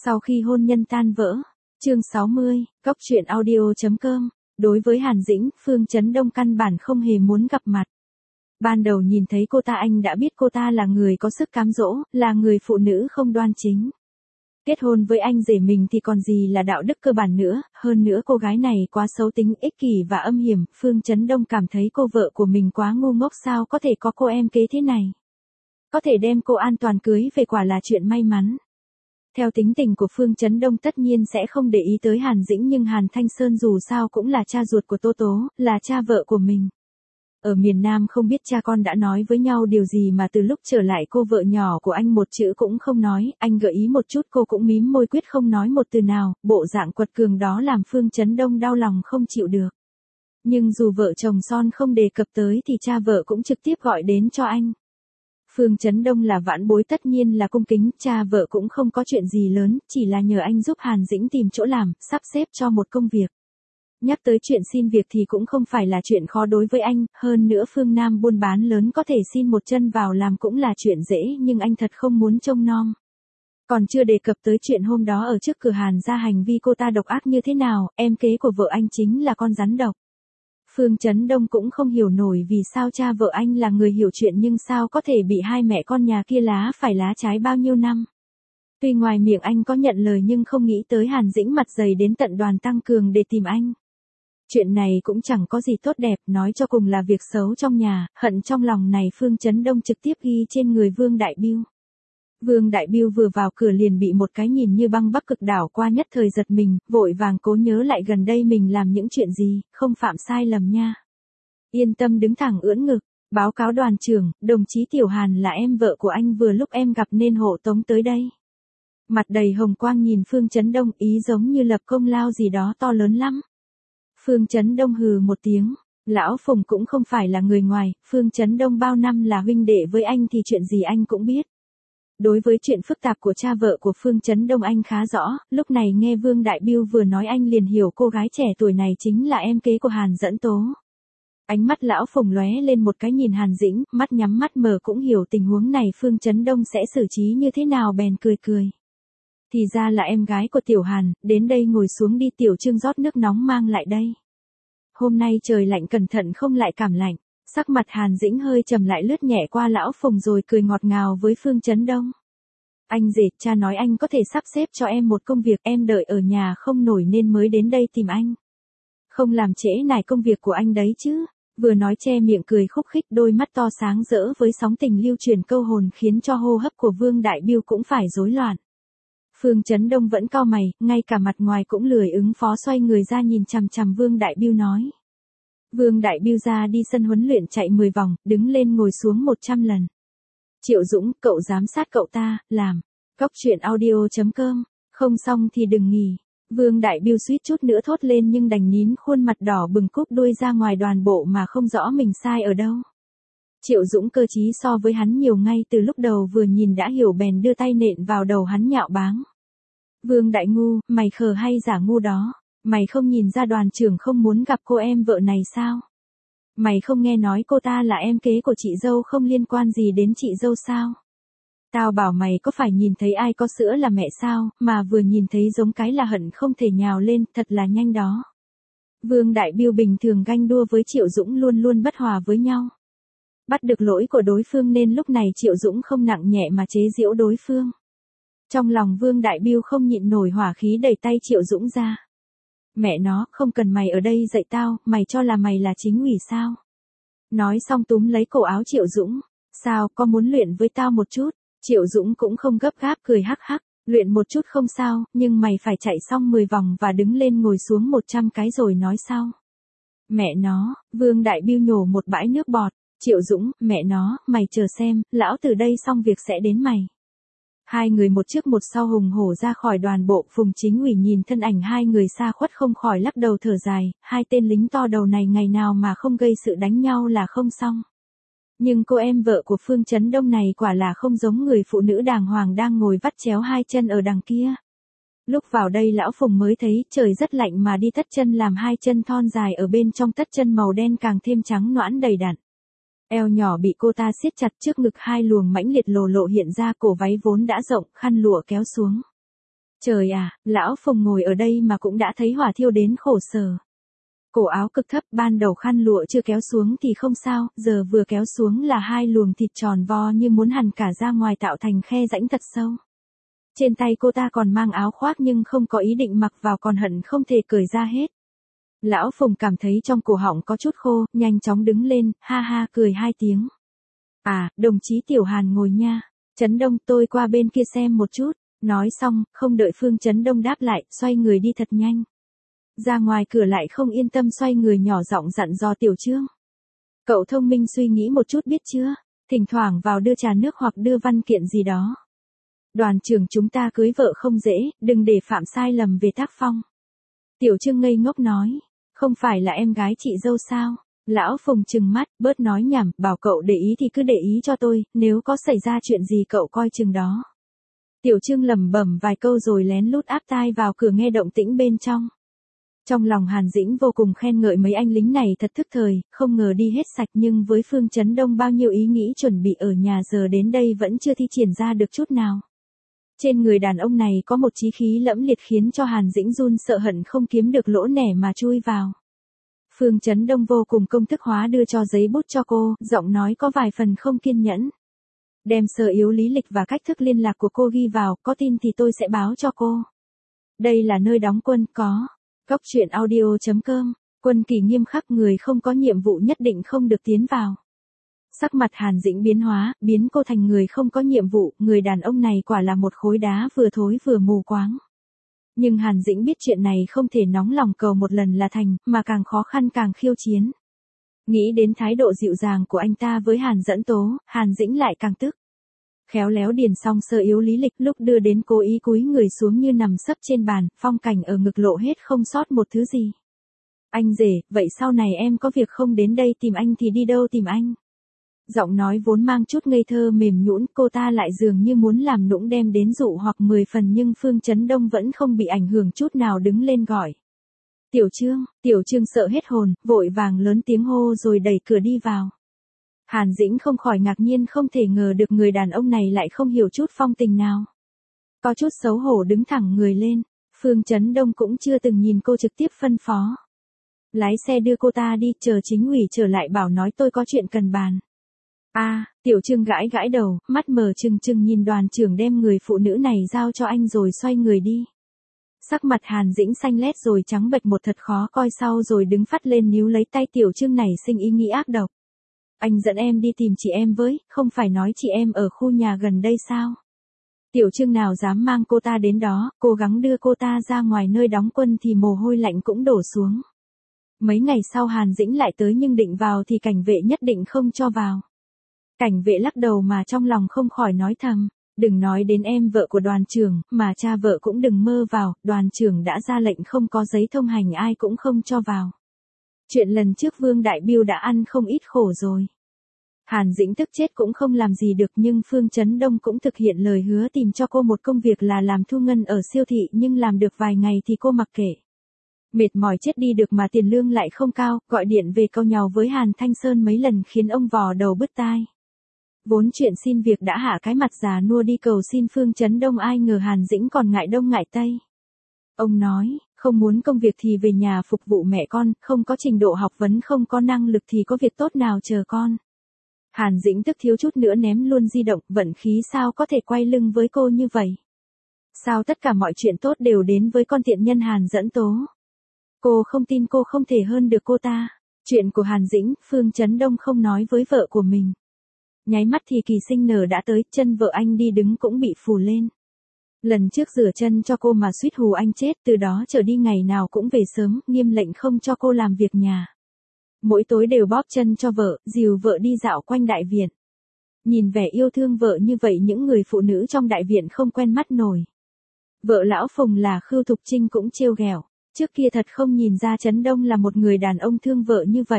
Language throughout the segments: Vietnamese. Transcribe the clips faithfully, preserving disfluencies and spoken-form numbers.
Sau khi hôn nhân tan vỡ, chương sáu mươi, Cốc truyện audio chấm com, đối với Hàn Dĩnh, Phương Chấn Đông căn bản không hề muốn gặp mặt. Ban đầu nhìn thấy cô ta anh đã biết cô ta là người có sức cám dỗ, là người phụ nữ không đoan chính. Kết hôn với anh rể mình thì còn gì là đạo đức cơ bản nữa, hơn nữa cô gái này quá xấu tính, ích kỷ và âm hiểm, Phương Chấn Đông cảm thấy cô vợ của mình quá ngu ngốc, sao có thể có cô em kế thế này. Có thể đem cô an toàn cưới về quả là chuyện may mắn. Theo tính tình của Phương Chấn Đông tất nhiên sẽ không để ý tới Hàn Dĩnh, nhưng Hàn Thanh Sơn dù sao cũng là cha ruột của Tố Tố, là cha vợ của mình. Ở miền Nam không biết cha con đã nói với nhau điều gì mà từ lúc trở lại cô vợ nhỏ của anh một chữ cũng không nói, anh gợi ý một chút cô cũng mím môi quyết không nói một từ nào, bộ dạng quật cường đó làm Phương Chấn Đông đau lòng không chịu được. Nhưng dù vợ chồng son không đề cập tới thì cha vợ cũng trực tiếp gọi đến cho anh. Phương Chấn Đông là vãn bối tất nhiên là cung kính, cha vợ cũng không có chuyện gì lớn, chỉ là nhờ anh giúp Hàn Dĩnh tìm chỗ làm, sắp xếp cho một công việc. Nhắc tới chuyện xin việc thì cũng không phải là chuyện khó đối với anh, hơn nữa phương Nam buôn bán lớn có thể xin một chân vào làm cũng là chuyện dễ, nhưng anh thật không muốn trông nom. Còn chưa đề cập tới chuyện hôm đó ở trước cửa Hàn ra hành vi cô ta độc ác như thế nào, em kế của vợ anh chính là con rắn độc. Phương Chấn Đông cũng không hiểu nổi vì sao cha vợ anh là người hiểu chuyện nhưng sao có thể bị hai mẹ con nhà kia lá phải lá trái bao nhiêu năm. Tuy ngoài miệng anh có nhận lời nhưng không nghĩ tới Hàn Dĩnh mặt dày đến tận Đoàn Tăng Cường để tìm anh. Chuyện này cũng chẳng có gì tốt đẹp, nói cho cùng là việc xấu trong nhà, hận trong lòng này Phương Chấn Đông trực tiếp ghi trên người Vương Đại Bưu. Vương Đại Bưu vừa vào cửa liền bị một cái nhìn như băng bắc cực đảo qua nhất thời giật mình, vội vàng cố nhớ lại gần đây mình làm những chuyện gì, không phạm sai lầm nha. Yên tâm đứng thẳng ưỡn ngực, báo cáo đoàn trưởng, đồng chí Tiểu Hàn là em vợ của anh vừa lúc em gặp nên hộ tống tới đây. Mặt đầy hồng quang nhìn Phương Chấn Đông ý giống như lập công lao gì đó to lớn lắm. Phương Chấn Đông hừ một tiếng, lão Phùng cũng không phải là người ngoài, Phương Chấn Đông bao năm là huynh đệ với anh thì chuyện gì anh cũng biết. Đối với chuyện phức tạp của cha vợ của Phương Chấn Đông anh khá rõ, lúc này nghe Vương Đại Bưu vừa nói anh liền hiểu cô gái trẻ tuổi này chính là em kế của Hàn Dẫn Tố. Ánh mắt lão Phùng lóe lên một cái nhìn Hàn Dĩnh, mắt nhắm mắt mở cũng hiểu tình huống này Phương Chấn Đông sẽ xử trí như thế nào bèn cười cười. Thì ra là em gái của Tiểu Hàn, đến đây ngồi xuống đi, Tiểu Trương rót nước nóng mang lại đây. Hôm nay trời lạnh cẩn thận không lại cảm lạnh. Sắc mặt Hàn Dĩnh hơi trầm lại lướt nhẹ qua lão Phùng rồi cười ngọt ngào với Phương Chấn Đông. Anh rể, cha nói anh có thể sắp xếp cho em một công việc, em đợi ở nhà không nổi nên mới đến đây tìm anh. Không làm trễ nải công việc của anh đấy chứ. Vừa nói che miệng cười khúc khích, đôi mắt to sáng rỡ với sóng tình lưu truyền câu hồn khiến cho hô hấp của Vương Đại Bưu cũng phải rối loạn. Phương Chấn Đông vẫn cau mày, ngay cả mặt ngoài cũng lười ứng phó, xoay người ra nhìn chằm chằm Vương Đại Bưu nói. Vương Đại Bưu ra đi sân huấn luyện chạy mười vòng, đứng lên ngồi xuống một trăm lần. Triệu Dũng, cậu giám sát cậu ta, làm. Cốc truyện audio chấm com, không xong thì đừng nghỉ. Vương Đại Bưu suýt chút nữa thốt lên nhưng đành nín, khuôn mặt đỏ bừng cúp đuôi ra ngoài đoàn bộ mà không rõ mình sai ở đâu. Triệu Dũng cơ trí so với hắn nhiều, ngay từ lúc đầu vừa nhìn đã hiểu bèn đưa tay nện vào đầu hắn nhạo báng. Vương Đại Ngu, mày khờ hay giả ngu đó? Mày không nhìn ra đoàn trưởng không muốn gặp cô em vợ này sao? Mày không nghe nói cô ta là em kế của chị dâu không liên quan gì đến chị dâu sao? Tao bảo mày có phải nhìn thấy ai có sữa là mẹ sao, mà vừa nhìn thấy giống cái là hận không thể nhào lên, thật là nhanh đó. Vương Đại Bưu bình thường ganh đua với Triệu Dũng luôn luôn bất hòa với nhau. Bắt được lỗi của đối phương nên lúc này Triệu Dũng không nặng nhẹ mà chế giễu đối phương. Trong lòng Vương Đại Bưu không nhịn nổi hỏa khí đẩy tay Triệu Dũng ra. Mẹ nó, không cần mày ở đây dạy tao, mày cho là mày là chính ủy sao? Nói xong túm lấy cổ áo Triệu Dũng. Sao, có muốn luyện với tao một chút? Triệu Dũng cũng không gấp gáp cười hắc hắc, luyện một chút không sao, nhưng mày phải chạy xong mười vòng và đứng lên ngồi xuống một trăm cái rồi nói sau. Mẹ nó, Vương Đại Bưu nhổ một bãi nước bọt. Triệu Dũng, mẹ nó, mày chờ xem, lão từ đây xong việc sẽ đến mày. Hai người một trước một sau hùng hổ ra khỏi đoàn bộ, Phùng Chính ủy nhìn thân ảnh hai người xa khuất không khỏi lắc đầu thở dài, hai tên lính to đầu này ngày nào mà không gây sự đánh nhau là không xong. Nhưng cô em vợ của Phương Chấn Đông này quả là không giống người phụ nữ đàng hoàng đang ngồi vắt chéo hai chân ở đằng kia. Lúc vào đây lão Phùng mới thấy trời rất lạnh mà đi tất chân làm hai chân thon dài ở bên trong tất chân màu đen càng thêm trắng nõn đầy đặn. Eo nhỏ bị cô ta siết chặt, trước ngực hai luồng mãnh liệt lồ lộ hiện ra, cổ váy vốn đã rộng, khăn lụa kéo xuống. Trời à, lão Phùng ngồi ở đây mà cũng đã thấy hỏa thiêu đến khổ sở. Cổ áo cực thấp, ban đầu khăn lụa chưa kéo xuống thì không sao, giờ vừa kéo xuống là hai luồng thịt tròn vo như muốn hằn cả ra ngoài tạo thành khe rãnh thật sâu. Trên tay cô ta còn mang áo khoác nhưng không có ý định mặc vào, còn hận không thể cởi ra hết. Lão Phùng cảm thấy trong cổ họng có chút khô, nhanh chóng đứng lên, ha ha cười hai tiếng. À, đồng chí Tiểu Hàn ngồi nha. Trấn Đông, tôi qua bên kia xem một chút. Nói xong, không đợi Phương Trấn Đông đáp lại, xoay người đi thật nhanh. Ra ngoài cửa lại không yên tâm xoay người nhỏ giọng dặn dò Tiểu Trương. Cậu thông minh suy nghĩ một chút biết chưa? Thỉnh thoảng vào đưa trà nước hoặc đưa văn kiện gì đó. Đoàn trưởng chúng ta cưới vợ không dễ, đừng để phạm sai lầm về tác phong. Tiểu Trương ngây ngốc nói. Không phải là em gái chị dâu sao? Lão Phùng trừng mắt, bớt nói nhảm, bảo cậu để ý thì cứ để ý cho tôi, nếu có xảy ra chuyện gì cậu coi chừng đó. Tiểu Trương lẩm bẩm vài câu rồi lén lút áp tai vào cửa nghe động tĩnh bên trong. Trong lòng Hàn Dĩnh vô cùng khen ngợi mấy anh lính này thật thức thời, không ngờ đi hết sạch, nhưng với Phương Trấn Đông bao nhiêu ý nghĩ chuẩn bị ở nhà giờ đến đây vẫn chưa thi triển ra được chút nào. Trên người đàn ông này có một chí khí lẫm liệt khiến cho Hàn Dĩnh run sợ hận không kiếm được lỗ nẻ mà chui vào. Phương Trấn Đông vô cùng công thức hóa đưa cho giấy bút cho cô, giọng nói có vài phần không kiên nhẫn. Đem sơ yếu lý lịch và cách thức liên lạc của cô ghi vào, có tin thì tôi sẽ báo cho cô. Đây là nơi đóng quân, có. Cóc truyện audio chấm com, quân kỳ nghiêm khắc, người không có nhiệm vụ nhất định không được tiến vào. Sắc mặt Hàn Dĩnh biến hóa, biến cô thành người không có nhiệm vụ, người đàn ông này quả là một khối đá vừa thối vừa mù quáng. Nhưng Hàn Dĩnh biết chuyện này không thể nóng lòng cầu một lần là thành, mà càng khó khăn càng khiêu chiến. Nghĩ đến thái độ dịu dàng của anh ta với Hàn Dẫn Tố, Hàn Dĩnh lại càng tức. Khéo léo điền xong sơ yếu lý lịch, lúc đưa đến cố ý cúi người xuống như nằm sấp trên bàn, phong cảnh ở ngực lộ hết không sót một thứ gì. Anh rể, vậy sau này em có việc không đến đây tìm anh thì đi đâu tìm anh? Giọng nói vốn mang chút ngây thơ mềm nhũn, cô ta lại dường như muốn làm nũng đem đến dụ hoặc mười phần, nhưng Phương Trấn Đông vẫn không bị ảnh hưởng chút nào, đứng lên gọi. Tiểu Trương, Tiểu Trương sợ hết hồn, vội vàng lớn tiếng hô rồi đẩy cửa đi vào. Hàn Dĩnh không khỏi ngạc nhiên, không thể ngờ được người đàn ông này lại không hiểu chút phong tình nào. Có chút xấu hổ đứng thẳng người lên, Phương Trấn Đông cũng chưa từng nhìn cô, trực tiếp phân phó. Lái xe đưa cô ta đi, chờ chính ủy trở lại bảo nói tôi có chuyện cần bàn. A, à, Tiểu Trương gãi gãi đầu, mắt mờ trừng trừng nhìn đoàn trưởng đem người phụ nữ này giao cho anh rồi xoay người đi. Sắc mặt Hàn Dĩnh xanh lét rồi trắng bệch một thật khó coi, sau rồi đứng phắt lên níu lấy tay Tiểu Trương này sinh ý nghĩ ác độc. Anh dẫn em đi tìm chị em với, không phải nói chị em ở khu nhà gần đây sao? Tiểu Trương nào dám mang cô ta đến đó, cố gắng đưa cô ta ra ngoài nơi đóng quân thì mồ hôi lạnh cũng đổ xuống. Mấy ngày sau Hàn Dĩnh lại tới nhưng định vào thì cảnh vệ nhất định không cho vào. Cảnh vệ lắc đầu mà trong lòng không khỏi nói thầm, đừng nói đến em vợ của đoàn trưởng, mà cha vợ cũng đừng mơ vào, đoàn trưởng đã ra lệnh không có giấy thông hành ai cũng không cho vào. Chuyện lần trước Vương Đại Biêu đã ăn không ít khổ rồi. Hàn Dĩnh tức chết cũng không làm gì được, nhưng Phương Trấn Đông cũng thực hiện lời hứa tìm cho cô một công việc là làm thu ngân ở siêu thị, nhưng làm được vài ngày thì cô mặc kệ. Mệt mỏi chết đi được mà tiền lương lại không cao, gọi điện về câu nhàu với Hàn Thanh Sơn mấy lần khiến ông vò đầu bứt tai. Vốn chuyện xin việc đã hạ cái mặt già nua đi cầu xin Phương Trấn Đông, ai ngờ Hàn Dĩnh còn ngại đông ngại tây. Ông nói, không muốn công việc thì về nhà phục vụ mẹ con, không có trình độ học vấn, không có năng lực thì có việc tốt nào chờ con. Hàn Dĩnh tức thiếu chút nữa ném luôn di động, vận khí sao có thể quay lưng với cô như vậy? Sao tất cả mọi chuyện tốt đều đến với con tiện nhân Hàn Dẫn Tố? Cô không tin cô không thể hơn được cô ta. Chuyện của Hàn Dĩnh, Phương Trấn Đông không nói với vợ của mình. Nháy mắt thì kỳ sinh nở đã tới, chân vợ anh đi đứng cũng bị phù lên. Lần trước rửa chân cho cô mà suýt hù anh chết, từ đó trở đi ngày nào cũng về sớm, nghiêm lệnh không cho cô làm việc nhà. Mỗi tối đều bóp chân cho vợ, dìu vợ đi dạo quanh đại viện. Nhìn vẻ yêu thương vợ như vậy những người phụ nữ trong đại viện không quen mắt nổi. Vợ lão Phùng là Khưu Thục Trinh cũng trêu ghẹo, trước kia thật không nhìn ra Trấn Đông là một người đàn ông thương vợ như vậy.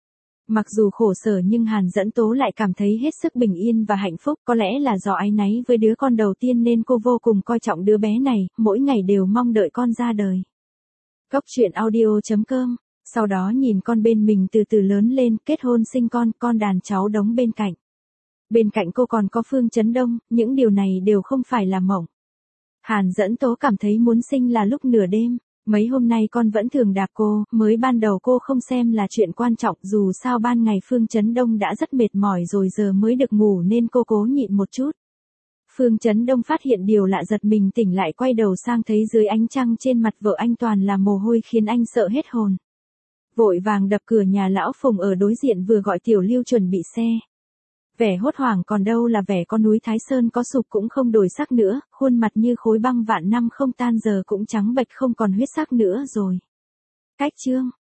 Mặc dù khổ sở nhưng Hàn Dẫn Tố lại cảm thấy hết sức bình yên và hạnh phúc, có lẽ là do áy náy với đứa con đầu tiên nên cô vô cùng coi trọng đứa bé này, mỗi ngày đều mong đợi con ra đời. Cóc truyện audio chấm com, sau đó nhìn con bên mình từ từ lớn lên, kết hôn sinh con, con đàn cháu đống bên cạnh. Bên cạnh cô còn có Phương Trấn Đông, những điều này đều không phải là mộng. Hàn Dẫn Tố cảm thấy muốn sinh là lúc nửa đêm. Mấy hôm nay con vẫn thường đạp cô, mới ban đầu cô không xem là chuyện quan trọng, dù sao ban ngày Phương Chấn Đông đã rất mệt mỏi rồi, giờ mới được ngủ nên cô cố nhịn một chút. Phương Chấn Đông phát hiện điều lạ, giật mình tỉnh lại, quay đầu sang thấy dưới ánh trăng trên mặt vợ anh toàn là mồ hôi khiến anh sợ hết hồn. Vội vàng đập cửa nhà lão Phùng ở đối diện, vừa gọi Tiểu Lưu chuẩn bị xe. Vẻ hốt hoảng còn đâu là vẻ con núi Thái Sơn có sụp cũng không đổi sắc nữa, khuôn mặt như khối băng vạn năm không tan giờ cũng trắng bệch không còn huyết sắc nữa rồi. Cách chương